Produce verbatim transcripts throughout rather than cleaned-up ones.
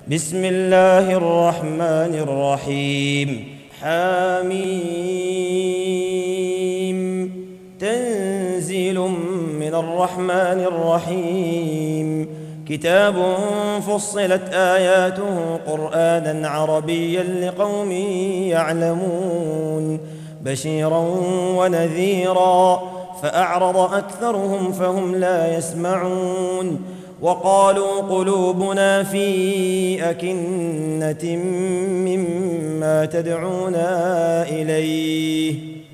بسم الله الرحمن الرحيم. حميم. تنزيل من الرحمن الرحيم. كتاب فصلت آياته قرآنا عربيا لقوم يعلمون بشيرا ونذيرا فأعرض أكثرهم فهم لا يسمعون وقالوا قلوبنا في أكنة مما تدعونا إليه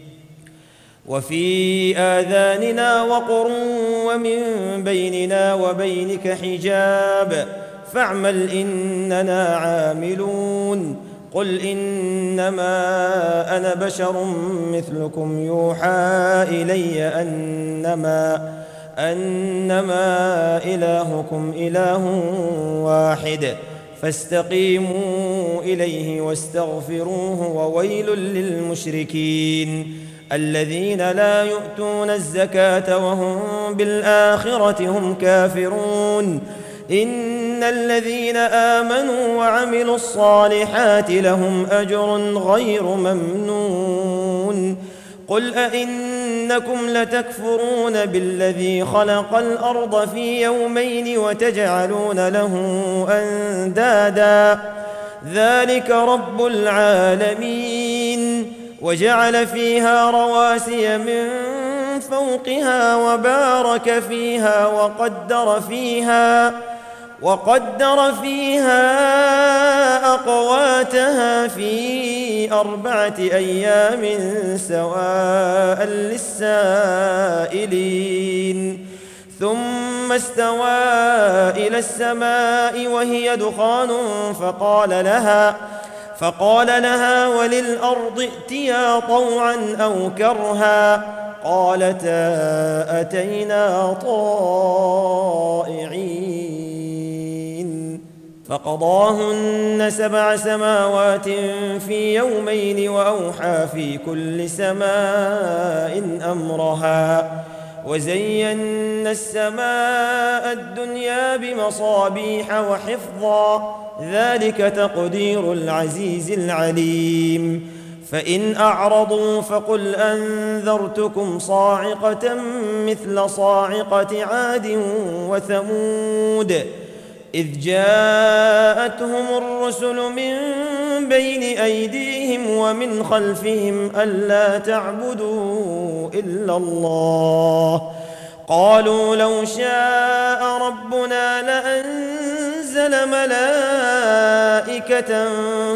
وفي آذاننا وقر ومن بيننا وبينك حجاب فاعمل إننا عاملون قل إنما أنا بشر مثلكم يوحى إلي أنما أنما إلهكم إله واحد فاستقيموا إليه واستغفروه وويل للمشركين الذين لا يؤتون الزكاة وهم بالآخرة هم كافرون إن الذين آمنوا وعملوا الصالحات لهم أجر غير ممنون قل أئنكم لتكفرون بالذي خلق الأرض في يومين وتجعلون له أندادا ذلك رب العالمين وجعل فيها رواسي من فوقها وبارك فيها وقدر فيها وقدر فيها أقواتها في أربعة أيام سواء للسائلين ثم استوى إلى السماء وهي دخان فقال لها فقال لها وللأرض ائتيا طوعا أو كرها قالتا أتينا طائعين فقضاهن سبع سماوات في يومين وأوحى في كل سماء أمرها وزينا السماء الدنيا بمصابيح وحفظا ذلك تقدير العزيز العليم فإن أعرضوا فقل أنذرتكم صاعقة مثل صاعقة عاد وثمود إذ جاءتهم الرسل من بين أيديهم ومن خلفهم ألا تعبدوا إلا الله قالوا لو شاء ربنا لأنزل ملائكة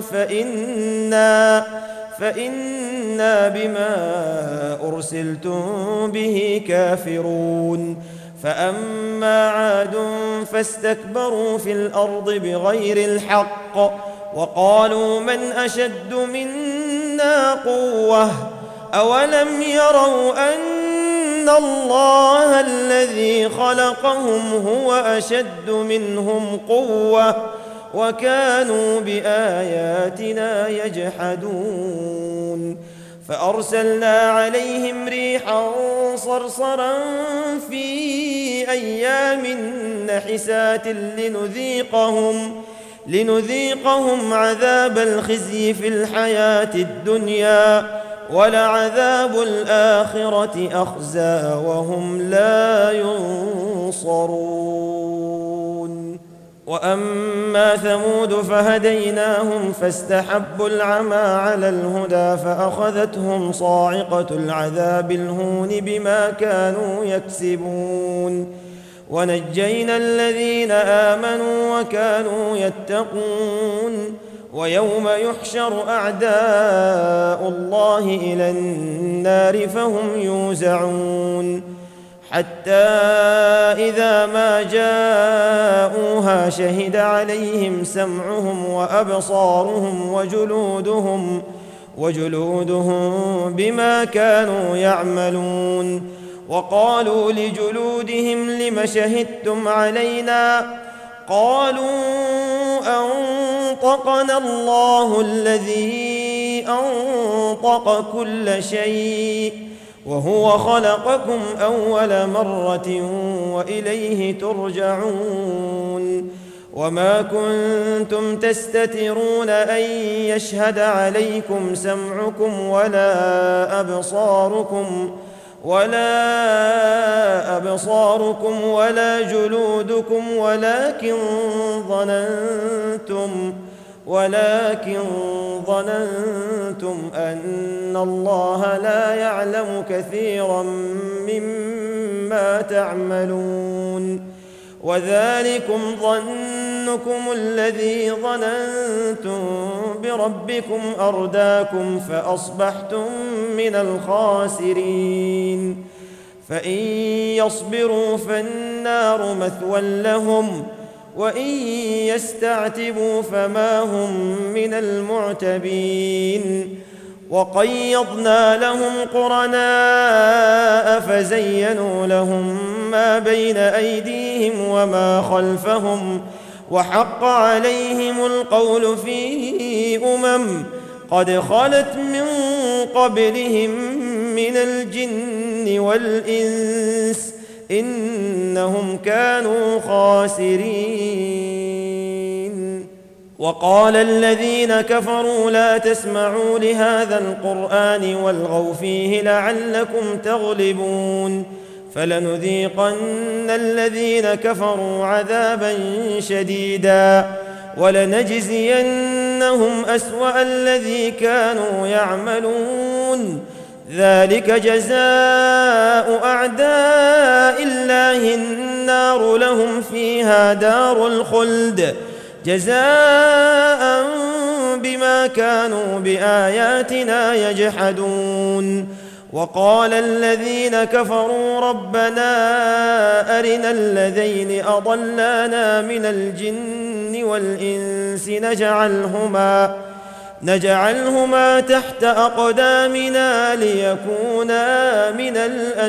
فإنا فإنا بما أرسلتم به كافرون فأما عاد فاستكبروا في الأرض بغير الحق وقالوا من أشد منا قوة أولم يروا أن الله الذي خلقهم هو أشد منهم قوة وكانوا بآياتنا يجحدون فأرسلنا عليهم ريحا صرصرا في أيام نحسات لنذيقهم لنذيقهم عذاب الخزي في الحياة الدنيا ولعذاب الآخرة أخزى وهم لا ينصرون وأما ثمود فهديناهم فاستحبوا العمى على الهدى فأخذتهم صاعقة العذاب الهون بما كانوا يكسبون ونجينا الذين آمنوا وكانوا يتقون ويوم يحشر أعداء الله إلى النار فهم يوزعون حتى إذا ما جاءوها شهد عليهم سمعهم وأبصارهم وجلودهم وجلودهم بما كانوا يعملون وقالوا لجلودهم لم شهدتم علينا قالوا أنطقنا الله الذي أنطق كل شيء وهو خلقكم أول مرة وإليه ترجعون وما كنتم تستترون أن يشهد عليكم سمعكم ولا أبصاركم ولا أبصاركم ولا جلودكم ولكن ظننتم ولكن ظننتم أن الله لا يعلم كثيرا مما تعملون وذلكم ظنكم الذي ظننتم بربكم أرداكم فأصبحتم من الخاسرين فإن يصبروا فالنار مثوى لهم وإن يستعتبوا فما هم من المعتبين وقيضنا لهم قرناء فزينوا لهم ما بين أيديهم وما خلفهم وحق عليهم القول في أمم قد خلت من قبلهم من الجن والإنس إنهم كانوا خاسرين وقال الذين كفروا لا تسمعوا لهذا القرآن والغوا فيه لعلكم تغلبون فلنذيقن الذين كفروا عذابا شديدا ولنجزينهم أسوأ الذي كانوا يعملون ذلك جزاء أعداء الله النار لهم فيها دار الخلد جزاء بما كانوا بآياتنا يجحدون وقال الذين كفروا ربنا أرنا الذين أضلانا من الجن والإنس نجعلهما نجعلهما تحت أقدامنا ليكونا من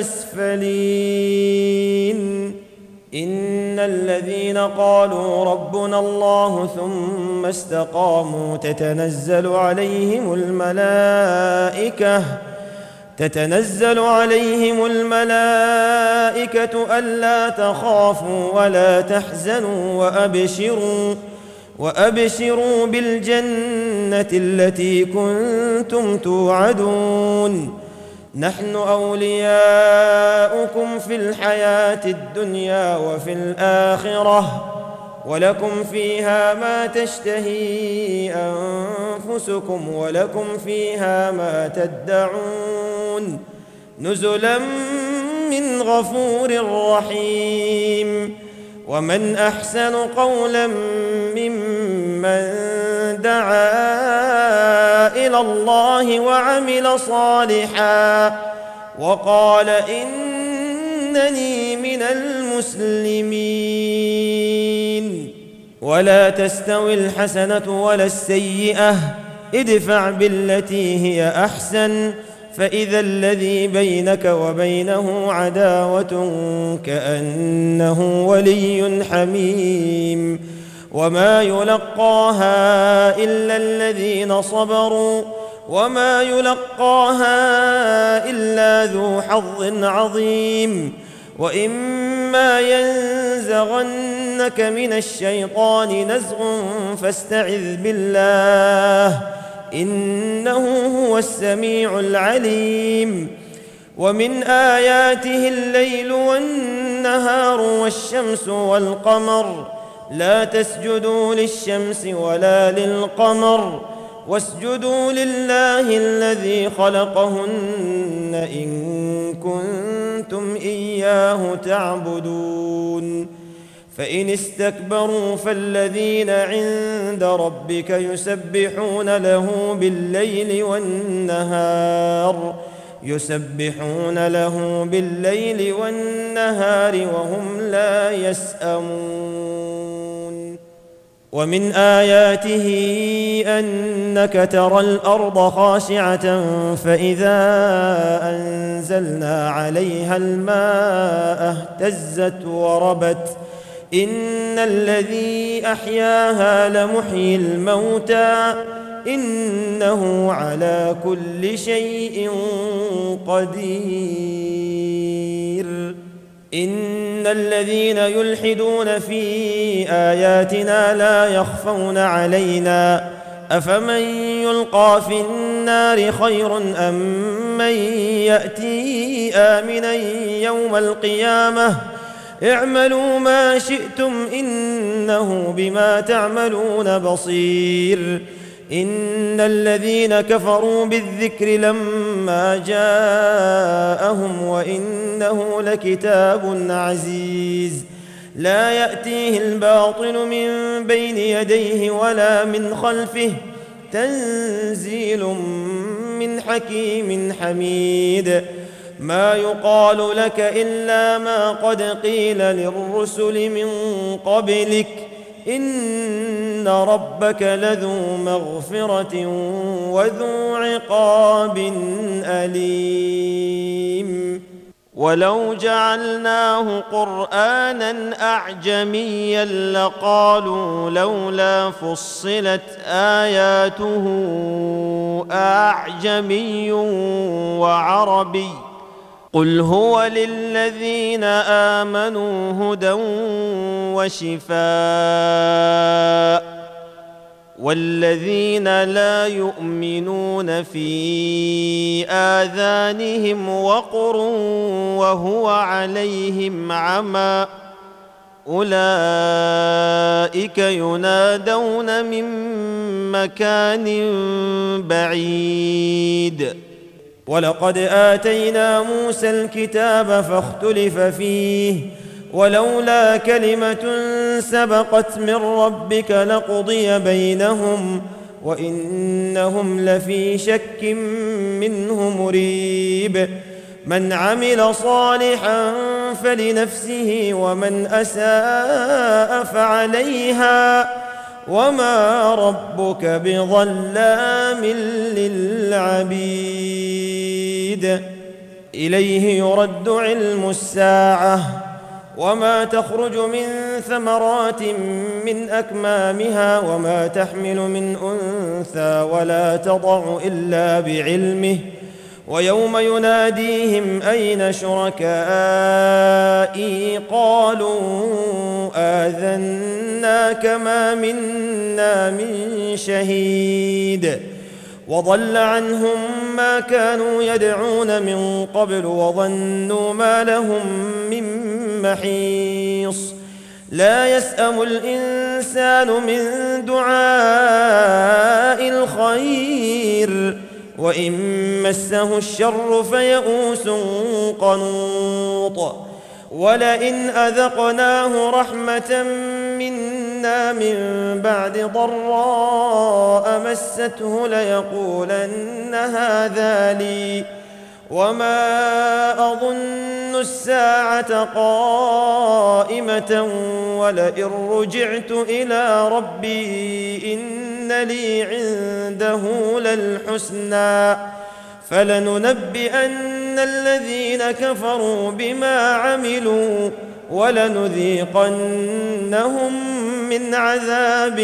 الأسفلين إن الذين قالوا ربنا الله ثم استقاموا تتنزل عليهم الملائكة تتنزل عليهم الملائكة ألا تخافوا ولا تحزنوا وأبشروا وأبشروا بالجنة التي كنتم توعدون نحن أولياؤكم في الحياة الدنيا وفي الآخرة ولكم فيها ما تشتهي أنفسكم ولكم فيها ما تدعون نزلا من غفور رحيم ومن أحسن قولا ممن دعا إلى الله وعمل صالحا وقال إنني من المسلمين ولا تستوي الحسنة ولا السيئة ادفع بالتي هي أحسن فإذا الذي بينك وبينه عداوة كأنه ولي حميم وما يلقاها إلا الذين صبروا وما يلقاها إلا ذو حظ عظيم وإما ينزغنك من الشيطان نزغ فاستعذ بالله إنه هو السميع العليم ومن آياته الليل والنهار والشمس والقمر لا تسجدوا للشمس ولا للقمر واسجدوا لله الذي خلقهن إن كنتم إياه تعبدون فإن استكبروا فالذين عند ربك يسبحون له بالليل والنهار يسبحون له بالليل والنهار وهم لا يسأمون ومن آياته أنك ترى الأرض خاشعة فإذا أنزلنا عليها الماء اهتزت وربت إن الذي أحياها لمحيي الموتى إنه على كل شيء قدير إن الذين يلحدون في آياتنا لا يخفون علينا أفمن يلقى في النار خير أم من يأتي آمنا يوم القيامة اعملوا ما شئتم إنه بما تعملون بصير إن الذين كفروا بالذكر لما جاءهم وإنه لكتاب عزيز لا يأتيه الباطل من بين يديه ولا من خلفه تنزيل من حكيم حميد ما يقال لك إلا ما قد قيل للرسل من قبلك إن ربك لذو مغفرة وذو عقاب أليم ولو جعلناه قرآنا أعجميا لقالوا لولا فصلت آياته أعجمي وعربي قل هو للذين آمنوا هدى وشفاء والذين لا يؤمنون في آذانهم وقر وهو عليهم عمى أولئك ينادون من مكان بعيد ولقد آتينا موسى الكتاب فاختلف فيه ولولا كلمة سبقت من ربك لقضي بينهم وإنهم لفي شك منه مريب من عمل صالحا فلنفسه ومن أساء فعليها وما ربك بظلام للعبيد إليه يرد علم الساعة وما تخرج من ثمرات من أكمامها وما تحمل من أنثى ولا تضع إلا بعلمه ويوم يناديهم أين شركائي قالوا آذناك ما منا من شهيد وضل عنهم ما كانوا يدعون من قبل وظنوا ما لهم من محيص لا يسأم الإنسان من دعاء الخير وإن مسه الشر فيئوس قنوط ولئن أذقناه رحمة منا من بعد ضراء مسته ليقولن هذا لي وما أظن الساعة قائمة ولئن رجعت إلى ربي إن لي عنده للحسنى فلننبئن الذين كفروا بما عملوا ولنذيقنهم من عذاب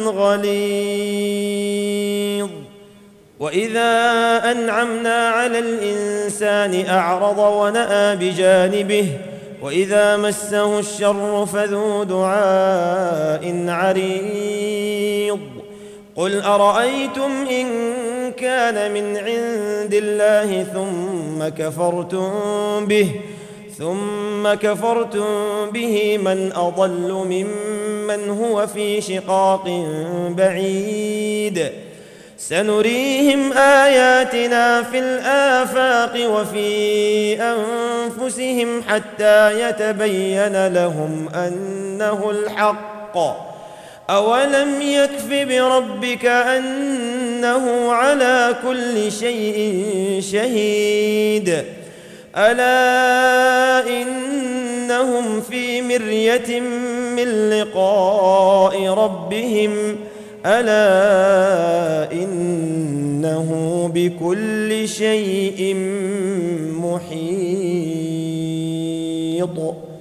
غليظ وإذا أنعمنا على الإنسان أعرض ونأى بجانبه وإذا مسه الشر فذو دعاء عريض قل أرأيتم إن كان من عند الله ثم كفرتم به ثم كفرتم به من أضل ممن هو في شقاق بعيد سنريهم آياتنا في الآفاق وفي أنفسهم حتى يتبين لهم أنه الحق أولم يكف بربك أنه على كل شيء شهيد ألا إنهم في مرية من لقاء ربهم ألا إنه بكل شيء محيط